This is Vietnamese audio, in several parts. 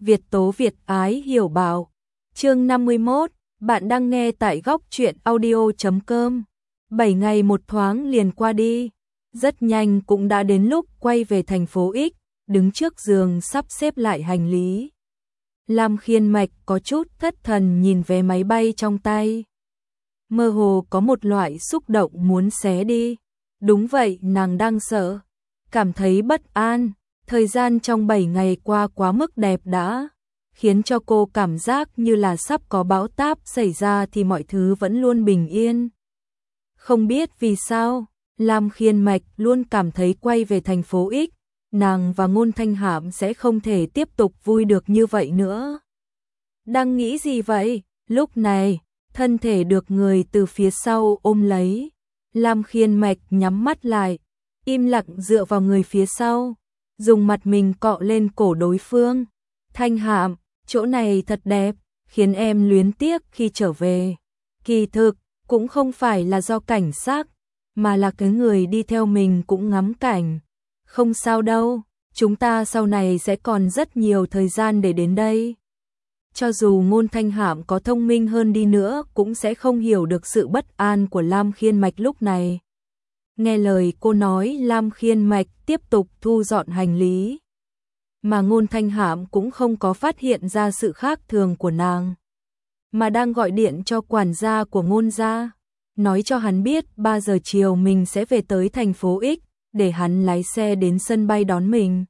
Việt tố Việt ái hiểu bảo. Chương 51, bạn đang nghe tại góc truyện audio.com. 7 ngày một thoáng liền qua đi, rất nhanh cũng đã đến lúc quay về thành phố X, đứng trước giường sắp xếp lại hành lý. Lam Khiên Mạch có chút thất thần nhìn vé máy bay trong tay. Mơ hồ có một loại xúc động muốn xé đi. Đúng vậy, nàng đang sợ, cảm thấy bất an. Thời gian trong 7 ngày qua quá mức đẹp đã, khiến cho cô cảm giác như là sắp có bão táp xảy ra thì mọi thứ vẫn luôn bình yên. Không biết vì sao, Lam Khiên Mạch luôn cảm thấy quay về thành phố X, nàng và Ngôn Thanh Hạm sẽ không thể tiếp tục vui được như vậy nữa. Đang nghĩ gì vậy? Lúc này, thân thể được người từ phía sau ôm lấy. Lam Khiên Mạch nhắm mắt lại, im lặng dựa vào người phía sau, dùng mặt mình cọ lên cổ đối phương. Thanh Hạm, chỗ này thật đẹp, khiến em luyến tiếc khi trở về. Kỳ thực, cũng không phải là do cảnh sắc, mà là cái người đi theo mình cũng ngắm cảnh. Không sao đâu, chúng ta sau này sẽ còn rất nhiều thời gian để đến đây. Cho dù Ngôn Thanh Hạm có thông minh hơn đi nữa cũng sẽ không hiểu được sự bất an của Lam Khiên Mạch lúc này. Nghe lời cô nói, Lam Khiên Mạch tiếp tục thu dọn hành lý. Mà Ngôn Thanh Hạm cũng không có phát hiện ra sự khác thường của nàng, mà đang gọi điện cho quản gia của Ngôn gia, nói cho hắn biết 3 giờ chiều mình sẽ về tới thành phố X, để hắn lái xe đến sân bay đón mình.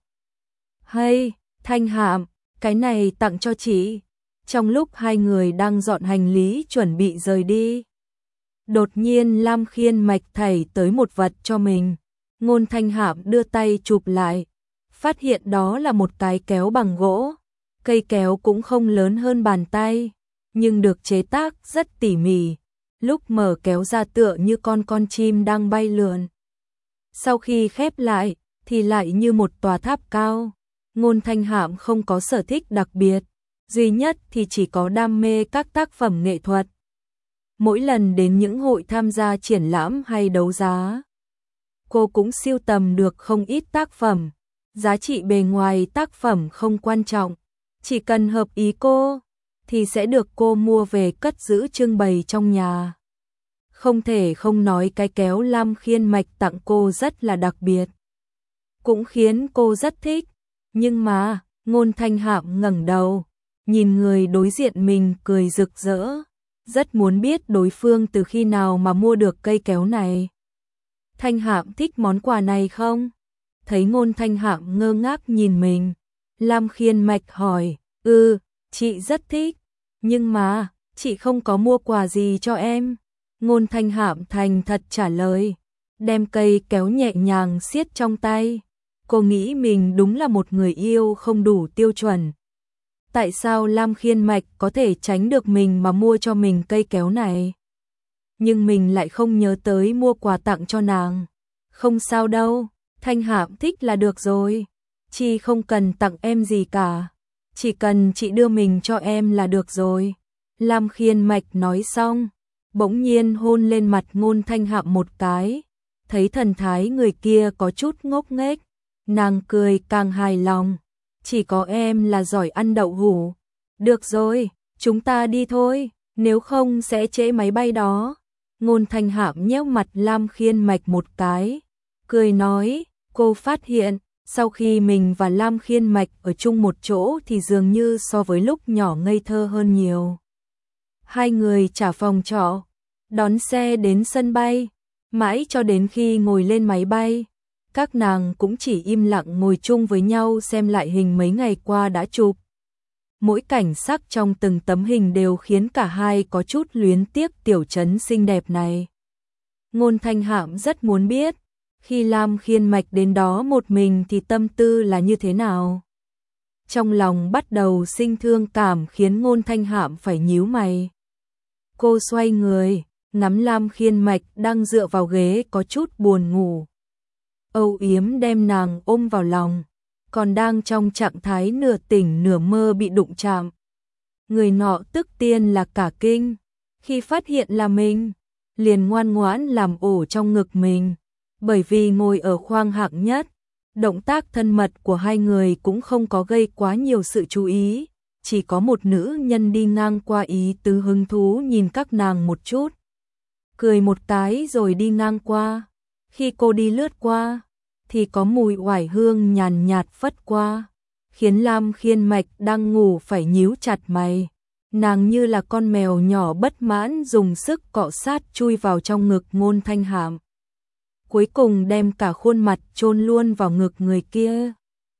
Hay, Thanh Hạm, cái này tặng cho chị. Trong lúc hai người đang dọn hành lý chuẩn bị rời đi, đột nhiên Lam Khiên Mạch thảy tới một vật cho mình. Ngôn Thanh Hạm đưa tay chụp lại, phát hiện đó là một cái kéo bằng gỗ. Cây kéo cũng không lớn hơn bàn tay, nhưng được chế tác rất tỉ mỉ. Lúc mở kéo ra tựa như con chim đang bay lượn. Sau khi khép lại, thì lại như một tòa tháp cao. Ngôn Thanh Hạm không có sở thích đặc biệt, duy nhất thì chỉ có đam mê các tác phẩm nghệ thuật. Mỗi lần đến những hội tham gia triển lãm hay đấu giá, cô cũng sưu tầm được không ít tác phẩm. Giá trị bề ngoài tác phẩm không quan trọng, chỉ cần hợp ý cô thì sẽ được cô mua về cất giữ trưng bày trong nhà. Không thể không nói cái kéo Lam Khiên Mạch tặng cô rất là đặc biệt, cũng khiến cô rất thích. Nhưng mà, Ngôn Thanh Hạm ngẩng đầu, nhìn người đối diện mình cười rực rỡ, rất muốn biết đối phương từ khi nào mà mua được cây kéo này. Thanh Hạm thích món quà này không? Thấy Ngôn Thanh Hạm ngơ ngác nhìn mình, Lam Khiên Mạch hỏi, chị rất thích, nhưng mà, chị không có mua quà gì cho em. Ngôn Thanh Hạm thành thật trả lời, đem cây kéo nhẹ nhàng siết trong tay. Cô nghĩ mình đúng là một người yêu không đủ tiêu chuẩn. Tại sao Lam Khiên Mạch có thể tránh được mình mà mua cho mình cây kéo này? Nhưng mình lại không nhớ tới mua quà tặng cho nàng. Không sao đâu, Thanh Hạm thích là được rồi. Chị không cần tặng em gì cả, chỉ cần chị đưa mình cho em là được rồi. Lam Khiên Mạch nói xong, bỗng nhiên hôn lên mặt Ngôn Thanh Hạm một cái. Thấy thần thái người kia có chút ngốc nghếch, nàng cười càng hài lòng. Chỉ có em là giỏi ăn đậu hũ. Được rồi, chúng ta đi thôi, nếu không sẽ trễ máy bay đó. Ngôn Thanh Hạm nhéo mặt Lam Khiên Mạch một cái, cười nói, cô phát hiện, sau khi mình và Lam Khiên Mạch ở chung một chỗ thì dường như so với lúc nhỏ ngây thơ hơn nhiều. Hai người trả phòng trọ, đón xe đến sân bay, mãi cho đến khi ngồi lên máy bay, các nàng cũng chỉ im lặng ngồi chung với nhau xem lại hình mấy ngày qua đã chụp. Mỗi cảnh sắc trong từng tấm hình đều khiến cả hai có chút luyến tiếc tiểu trấn xinh đẹp này. Ngôn Thanh Hạm rất muốn biết, khi Lam Khiên Mạch đến đó một mình thì tâm tư là như thế nào. Trong lòng bắt đầu sinh thương cảm khiến Ngôn Thanh Hạm phải nhíu mày. Cô xoay người, ngắm Lam Khiên Mạch đang dựa vào ghế có chút buồn ngủ, âu yếm đem nàng ôm vào lòng, còn đang trong trạng thái nửa tỉnh nửa mơ bị đụng chạm. Người nọ tức tiên là cả kinh, khi phát hiện là mình, liền ngoan ngoãn làm ổ trong ngực mình, bởi vì ngồi ở khoang hạng nhất, Động tác thân mật của hai người cũng không có gây quá nhiều sự chú ý, chỉ có một nữ nhân đi ngang qua ý tứ hứng thú nhìn các nàng một chút. Cười một cái rồi đi ngang qua. Khi cô đi lướt qua, thì có mùi oải hương nhàn nhạt phất qua, khiến Lam Khiên Mạch đang ngủ phải nhíu chặt mày. Nàng như là con mèo nhỏ bất mãn dùng sức cọ sát chui vào trong ngực Ngôn Thanh Hạm. Cuối cùng đem cả khuôn mặt chôn luôn vào ngực người kia.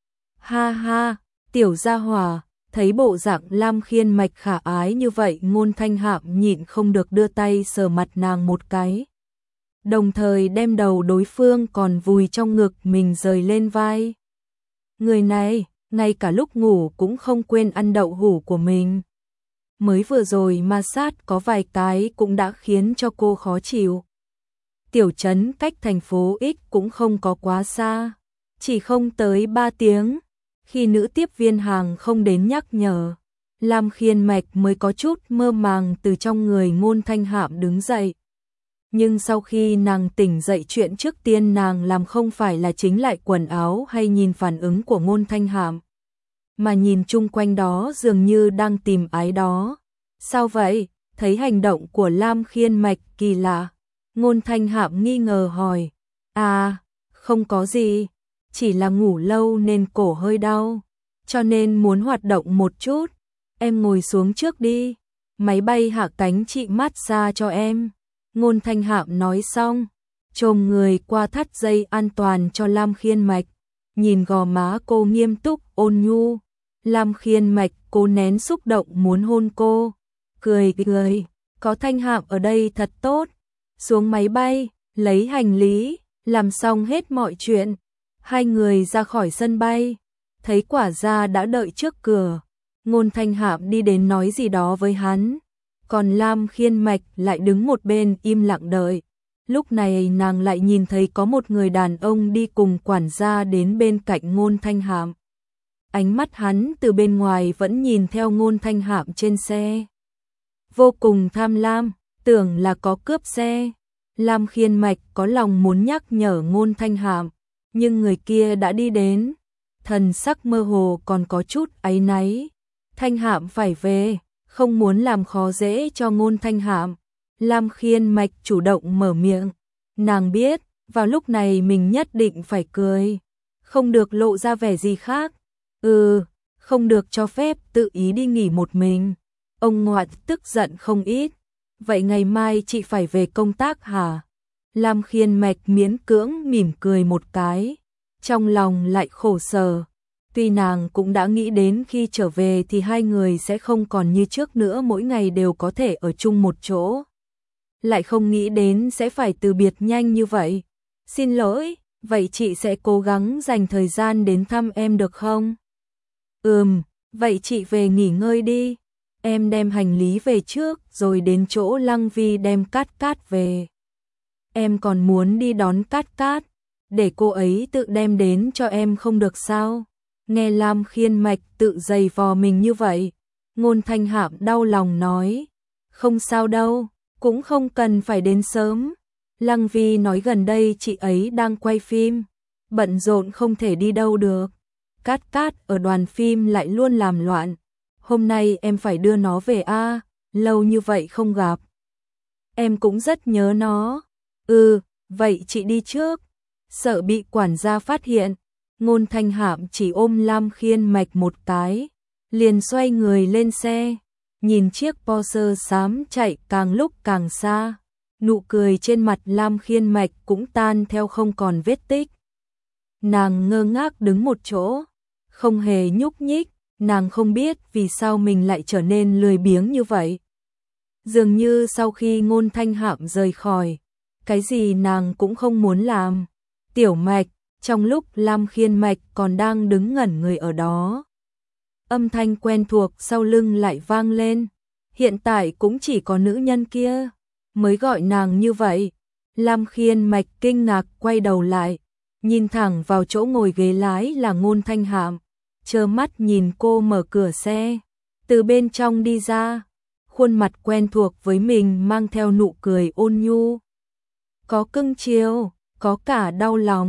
Ha ha, tiểu gia hỏa, thấy bộ dạng Lam Khiên Mạch khả ái như vậy, Ngôn Thanh Hạm nhịn không được đưa tay sờ mặt nàng một cái. Đồng thời đem đầu đối phương còn vùi trong ngực mình rời lên vai. Người này, ngay cả lúc ngủ cũng không quên ăn đậu hũ của mình. Mới vừa rồi ma sát có vài cái cũng đã khiến cho cô khó chịu. Tiểu trấn cách thành phố X cũng không có quá xa, chỉ không tới 3 tiếng. Khi nữ tiếp viên hàng không đến nhắc nhở, Lam Khiên Mạch mới có chút mơ màng từ trong người Ngôn Thanh Hạm đứng dậy. Nhưng sau khi nàng tỉnh dậy, chuyện trước tiên nàng làm không phải là chính lại quần áo hay nhìn phản ứng của Ngôn Thanh Hạm, mà nhìn chung quanh đó dường như đang tìm ái đó. Sao vậy? Thấy hành động của Lam Khiên Mạch kỳ lạ, Ngôn Thanh Hạm nghi ngờ hỏi. À, không có gì, chỉ là ngủ lâu nên cổ hơi đau, cho nên muốn hoạt động một chút. Em ngồi xuống trước đi, máy bay hạ cánh chị massage cho em. Ngôn Thanh Hạm nói xong, chồm người qua thắt dây an toàn cho Lam Khiên Mạch, nhìn gò má cô nghiêm túc ôn nhu. Lam Khiên Mạch cố nén xúc động muốn hôn cô, cười cười, có Thanh Hạm ở đây thật tốt. Xuống máy bay, lấy hành lý, làm xong hết mọi chuyện, hai người ra khỏi sân bay, thấy Quả Gia đã đợi trước cửa. Ngôn Thanh Hạm đi đến nói gì đó với hắn, còn Lam Khiên Mạch lại đứng một bên im lặng đợi. Lúc này nàng lại nhìn thấy có một người đàn ông đi cùng quản gia đến bên cạnh Ngôn Thanh Hạm. Ánh mắt hắn từ bên ngoài vẫn nhìn theo Ngôn Thanh Hạm trên xe, vô cùng tham lam, tưởng là có cướp xe. Lam Khiên Mạch có lòng muốn nhắc nhở Ngôn Thanh Hạm, nhưng người kia đã đi đến, thần sắc mơ hồ còn có chút áy náy. Thanh Hạm phải về, không muốn làm khó dễ cho Ngôn Thanh Hạm. Lam Khiên Mạch chủ động mở miệng, nàng biết, vào lúc này mình nhất định phải cười, không được lộ ra vẻ gì khác. Không được cho phép tự ý đi nghỉ một mình. Ông ngoại tức giận không ít. Vậy ngày mai chị phải về công tác hả? Lam Khiên Mạch miễn cưỡng mỉm cười một cái, trong lòng lại khổ sở. Tuy nàng cũng đã nghĩ đến khi trở về thì hai người sẽ không còn như trước nữa, mỗi ngày đều có thể ở chung một chỗ. Lại không nghĩ đến sẽ phải từ biệt nhanh như vậy. Xin lỗi, vậy chị sẽ cố gắng dành thời gian đến thăm em được không? Vậy chị về nghỉ ngơi đi. Em đem hành lý về trước rồi đến chỗ Lăng Vi đem Cát Cát về. Em còn muốn đi đón Cát Cát, để cô ấy tự đem đến cho em không được sao? Nghe Lam Khiên Mạch tự giày vò mình như vậy, Ngôn Thanh Hạm đau lòng nói, không sao đâu, cũng không cần phải đến sớm. Lăng Vi nói gần đây chị ấy đang quay phim, bận rộn không thể đi đâu được. Cát Cát ở đoàn phim lại luôn làm loạn. Hôm nay em phải đưa nó về a, lâu như vậy không gặp. Em cũng rất nhớ nó. Vậy chị đi trước. Sợ bị quản gia phát hiện, Ngôn Thanh Hạm chỉ ôm Lam Khiên Mạch một cái, liền xoay người lên xe, nhìn chiếc Porsche xám chạy càng lúc càng xa. Nụ cười trên mặt Lam Khiên Mạch cũng tan theo không còn vết tích. Nàng ngơ ngác đứng một chỗ, không hề nhúc nhích. Nàng không biết vì sao mình lại trở nên lười biếng như vậy. Dường như sau khi Ngôn Thanh Hạm rời khỏi, cái gì nàng cũng không muốn làm. Tiểu Mạch, trong lúc Lam Khiên Mạch còn đang đứng ngẩn người ở đó, âm thanh quen thuộc sau lưng lại vang lên. Hiện tại cũng chỉ có nữ nhân kia mới gọi nàng như vậy. Lam Khiên Mạch kinh ngạc quay đầu lại, nhìn thẳng vào chỗ ngồi ghế lái là Ngôn Thanh Hạm, trơ mắt nhìn cô mở cửa xe, từ bên trong đi ra, khuôn mặt quen thuộc với mình mang theo nụ cười ôn nhu. Có cưng chiều, có cả đau lòng,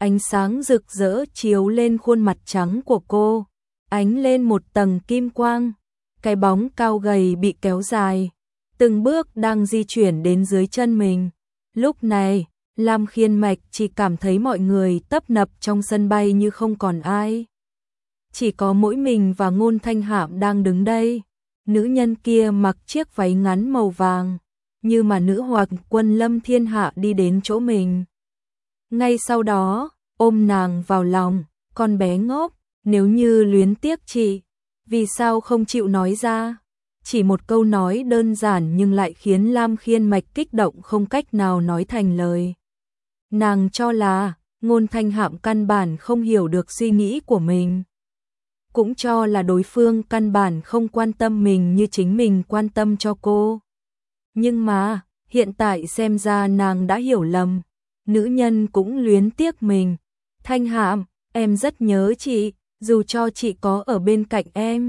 ánh sáng rực rỡ chiếu lên khuôn mặt trắng của cô, ánh lên một tầng kim quang, cái bóng cao gầy bị kéo dài, từng bước đang di chuyển đến dưới chân mình. Lúc này, Lam Khiên Mạch chỉ cảm thấy mọi người tấp nập trong sân bay như không còn ai. Chỉ có mỗi mình và Ngôn Thanh Hạm đang đứng đây. Nữ nhân kia mặc chiếc váy ngắn màu vàng, như mà nữ hoặc quân lâm thiên hạ đi đến chỗ mình. Ngay sau đó, ôm nàng vào lòng, con bé ngốc, nếu như luyến tiếc chị, vì sao không chịu nói ra? Chỉ một câu nói đơn giản nhưng lại khiến Lam Khiên Mạch kích động không cách nào nói thành lời. Nàng cho là Ngôn Thanh Hạm căn bản không hiểu được suy nghĩ của mình, cũng cho là đối phương căn bản không quan tâm mình như chính mình quan tâm cho cô. Nhưng mà, hiện tại xem ra nàng đã hiểu lầm, nữ nhân cũng luyến tiếc mình. Thanh Hạm, em rất nhớ chị, dù cho chị có ở bên cạnh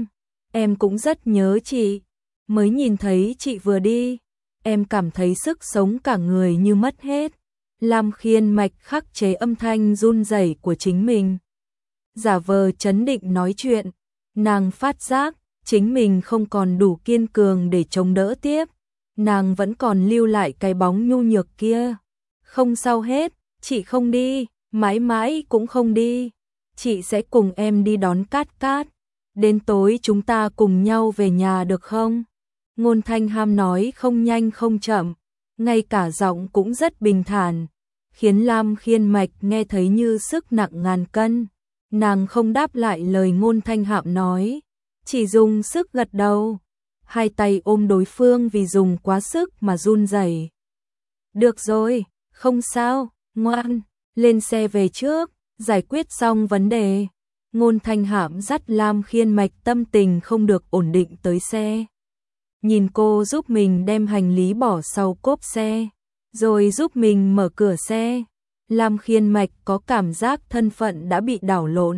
em cũng rất nhớ chị. Mới nhìn thấy chị vừa đi, em cảm thấy sức sống cả người như mất hết. Lam Khiên Mạch khắc chế âm thanh run rẩy của chính mình, giả vờ trấn định nói chuyện. Nàng phát giác chính mình không còn đủ kiên cường để chống đỡ tiếp, nàng vẫn còn lưu lại cái bóng nhu nhược kia. Không sao hết, chị không đi, mãi mãi cũng không đi. Chị sẽ cùng em đi đón Cát Cát. Đến tối chúng ta cùng nhau về nhà được không? Ngôn Thanh Hạm nói không nhanh không chậm, ngay cả giọng cũng rất bình thản, khiến Lam Khiên Mạch nghe thấy như sức nặng ngàn cân. Nàng không đáp lại lời Ngôn Thanh Hạm nói, chỉ dùng sức gật đầu, hai tay ôm đối phương vì dùng quá sức mà run rẩy. Được rồi, không sao, ngoan, lên xe về trước, giải quyết xong vấn đề. Ngôn Thanh Hạm dắt Lam Khiên Mạch tâm tình không được ổn định tới xe. Nhìn cô giúp mình đem hành lý bỏ sau cốp xe, rồi giúp mình mở cửa xe. Lam Khiên Mạch có cảm giác thân phận đã bị đảo lộn.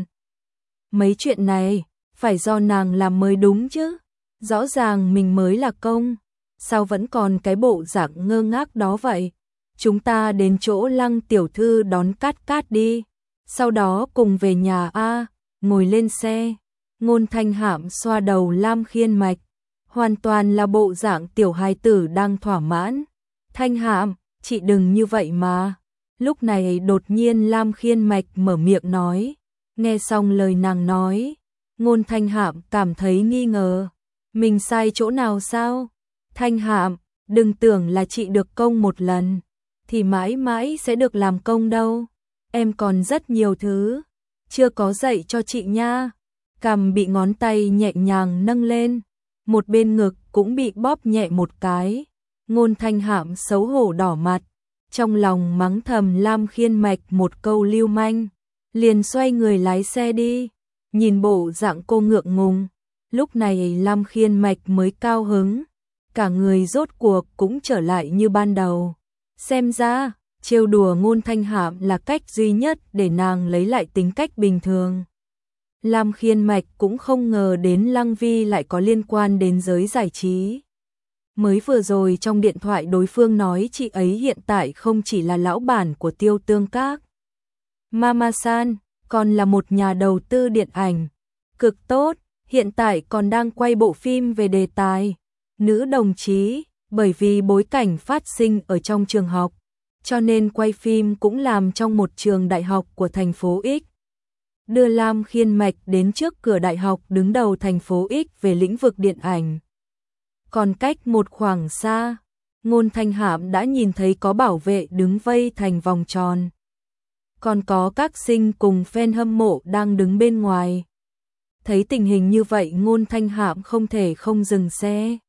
Mấy chuyện này, phải do nàng làm mới đúng chứ. Rõ ràng mình mới là công, sao vẫn còn cái bộ dạng ngơ ngác đó vậy? Chúng ta đến chỗ Lăng tiểu thư đón Cát Cát đi, sau đó cùng về nhà a. Ngồi lên xe. Ngôn Thanh Hạm xoa đầu Lam Khiên Mạch, hoàn toàn là bộ dạng tiểu hài tử đang thỏa mãn. Thanh Hạm, chị đừng như vậy mà. Lúc này đột nhiên Lam Khiên Mạch mở miệng nói. Nghe xong lời nàng nói, Ngôn Thanh Hạm cảm thấy nghi ngờ. Mình sai chỗ nào sao? Thanh Hạm, đừng tưởng là chị được công một lần thì mãi mãi sẽ được làm công đâu. Em còn rất nhiều thứ chưa có dạy cho chị nha. Cằm bị ngón tay nhẹ nhàng nâng lên, một bên ngực cũng bị bóp nhẹ một cái. Ngôn Thanh Hạm xấu hổ đỏ mặt, trong lòng mắng thầm Lam Khiên Mạch một câu lưu manh, liền xoay người lái xe đi. Nhìn bộ dạng cô ngượng ngùng, lúc này Lam Khiên Mạch mới cao hứng, cả người rốt cuộc cũng trở lại như ban đầu. Xem ra, trêu đùa Ngôn Thanh Hạm là cách duy nhất để nàng lấy lại tính cách bình thường. Lam Khiên Mạch cũng không ngờ đến Lăng Vi lại có liên quan đến giới giải trí. Mới vừa rồi trong điện thoại đối phương nói chị ấy hiện tại không chỉ là lão bản của Tiêu Tương Các, Mama-san, còn là một nhà đầu tư điện ảnh cực tốt, hiện tại còn đang quay bộ phim về đề tài nữ đồng chí. Bởi vì bối cảnh phát sinh ở trong trường học, cho nên quay phim cũng làm trong một trường đại học của thành phố X. Đưa Lam Khiên Mạch đến trước cửa đại học đứng đầu thành phố X về lĩnh vực điện ảnh. Còn cách một khoảng xa, Ngôn Thanh Hạm đã nhìn thấy có bảo vệ đứng vây thành vòng tròn. Còn có các sinh cùng fan hâm mộ đang đứng bên ngoài. Thấy tình hình như vậy Ngôn Thanh Hạm không thể không dừng xe,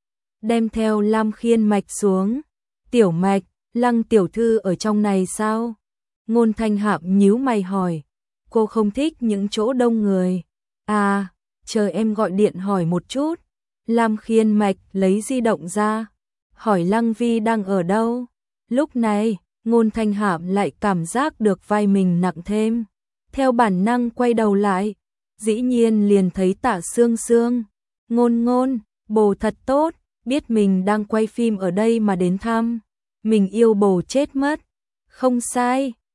đem theo Lam Khiên Mạch xuống. Tiểu Mạch, Lăng tiểu thư ở trong này sao? Ngôn Thanh Hạm nhíu mày hỏi. Cô không thích những chỗ đông người. À, chờ em gọi điện hỏi một chút. Lam Khiên Mạch lấy di động ra, hỏi Lăng Vi đang ở đâu. Lúc này, Ngôn Thanh Hạm lại cảm giác được vai mình nặng thêm. Theo bản năng quay đầu lại, dĩ nhiên liền thấy Tạ Sương Sương. Ngôn ngôn, bồ thật tốt, biết mình đang quay phim ở đây mà đến thăm. Mình yêu bồ chết mất. Không sai,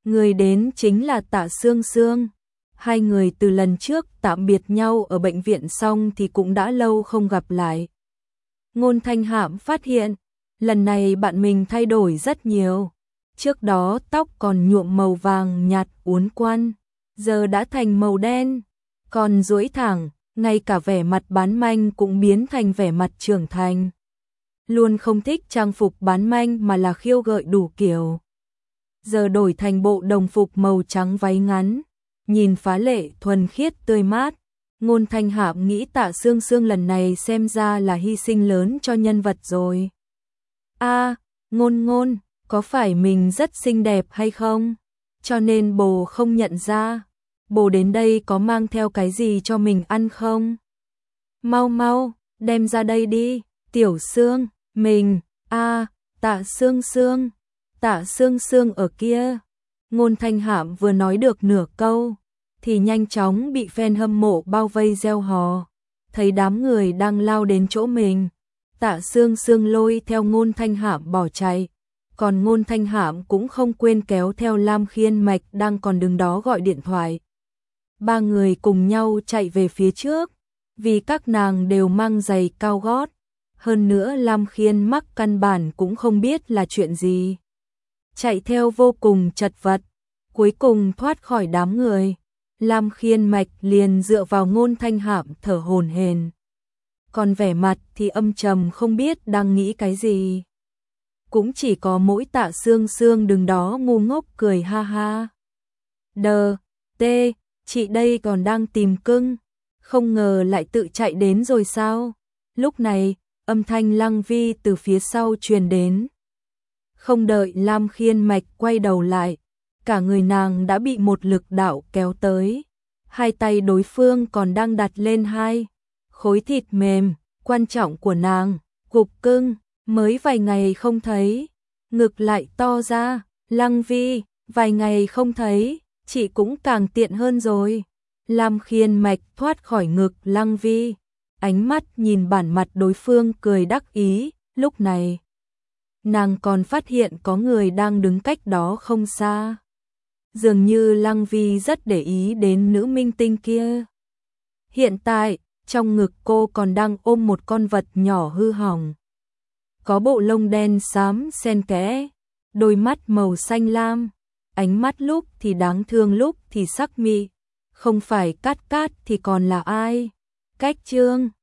Người đến chính là Tạ Sương Sương. Hai người từ lần trước tạm biệt nhau ở bệnh viện xong thì cũng đã lâu không gặp lại. Ngôn Thanh Hạm phát hiện, lần này bạn mình thay đổi rất nhiều. Trước đó tóc còn nhuộm màu vàng nhạt uốn quăn, giờ đã thành màu đen, còn duỗi thẳng, ngay cả vẻ mặt bán manh cũng biến thành vẻ mặt trưởng thành. Luôn không thích trang phục bán manh mà là khiêu gợi đủ kiểu. Giờ đổi thành bộ đồng phục màu trắng váy ngắn, nhìn phá lệ thuần khiết tươi mát. Ngôn Thanh Hạm nghĩ Tạ Sương Sương lần này xem ra là hy sinh lớn cho nhân vật rồi. Ngôn Ngôn, có phải mình rất xinh đẹp hay không? Cho nên bồ không nhận ra. Bồ đến đây có mang theo cái gì cho mình ăn không? Mau mau, đem ra đây đi, Tiểu Sương, mình, Tạ Sương Sương, Tạ Sương Sương ở kia. Ngôn Thanh Hạm vừa nói được nửa câu, thì nhanh chóng bị fan hâm mộ bao vây reo hò. Thấy đám người đang lao đến chỗ mình, Tạ Sương Sương lôi theo Ngôn Thanh Hạm bỏ chạy. Còn Ngôn Thanh Hạm cũng không quên kéo theo Lam Khiên Mạch đang còn đứng đó gọi điện thoại. Ba người cùng nhau chạy về phía trước, vì các nàng đều mang giày cao gót. Hơn nữa Lam Khiên Mắc căn bản cũng không biết là chuyện gì. Chạy theo vô cùng chật vật, cuối cùng thoát khỏi đám người. Lam Khiên Mạch liền dựa vào Ngôn Thanh Hạm thở hổn hển. Còn vẻ mặt thì âm trầm không biết đang nghĩ cái gì. Cũng chỉ có mỗi Tạ Sương Sương đứng đó ngu ngốc cười ha ha. Chị đây còn đang tìm cưng, không ngờ lại tự chạy đến rồi sao? Lúc này, âm thanh Lăng Vi từ phía sau truyền đến. Không đợi Lam Khiên Mạch quay đầu lại, cả người nàng đã bị một lực đạo kéo tới. Hai tay đối phương còn đang đặt lên hai khối thịt mềm quan trọng của nàng. Cục cưng, mới vài ngày không thấy, ngực lại to ra. Lăng Vi, vài ngày không thấy, chị cũng càng tiện hơn rồi. Lam Khiên Mạch thoát khỏi ngực Lăng Vi, ánh mắt nhìn bản mặt đối phương cười đắc ý. Lúc này, nàng còn phát hiện có người đang đứng cách đó không xa. Dường như Lăng Vi rất để ý đến nữ minh tinh kia. Hiện tại, trong ngực cô còn đang ôm một con vật nhỏ hư hỏng. Có bộ lông đen xám xen kẽ, đôi mắt màu xanh lam, ánh mắt lúc thì đáng thương lúc thì sắc mị. Không phải Cát Cát thì còn là ai? Cách Trương.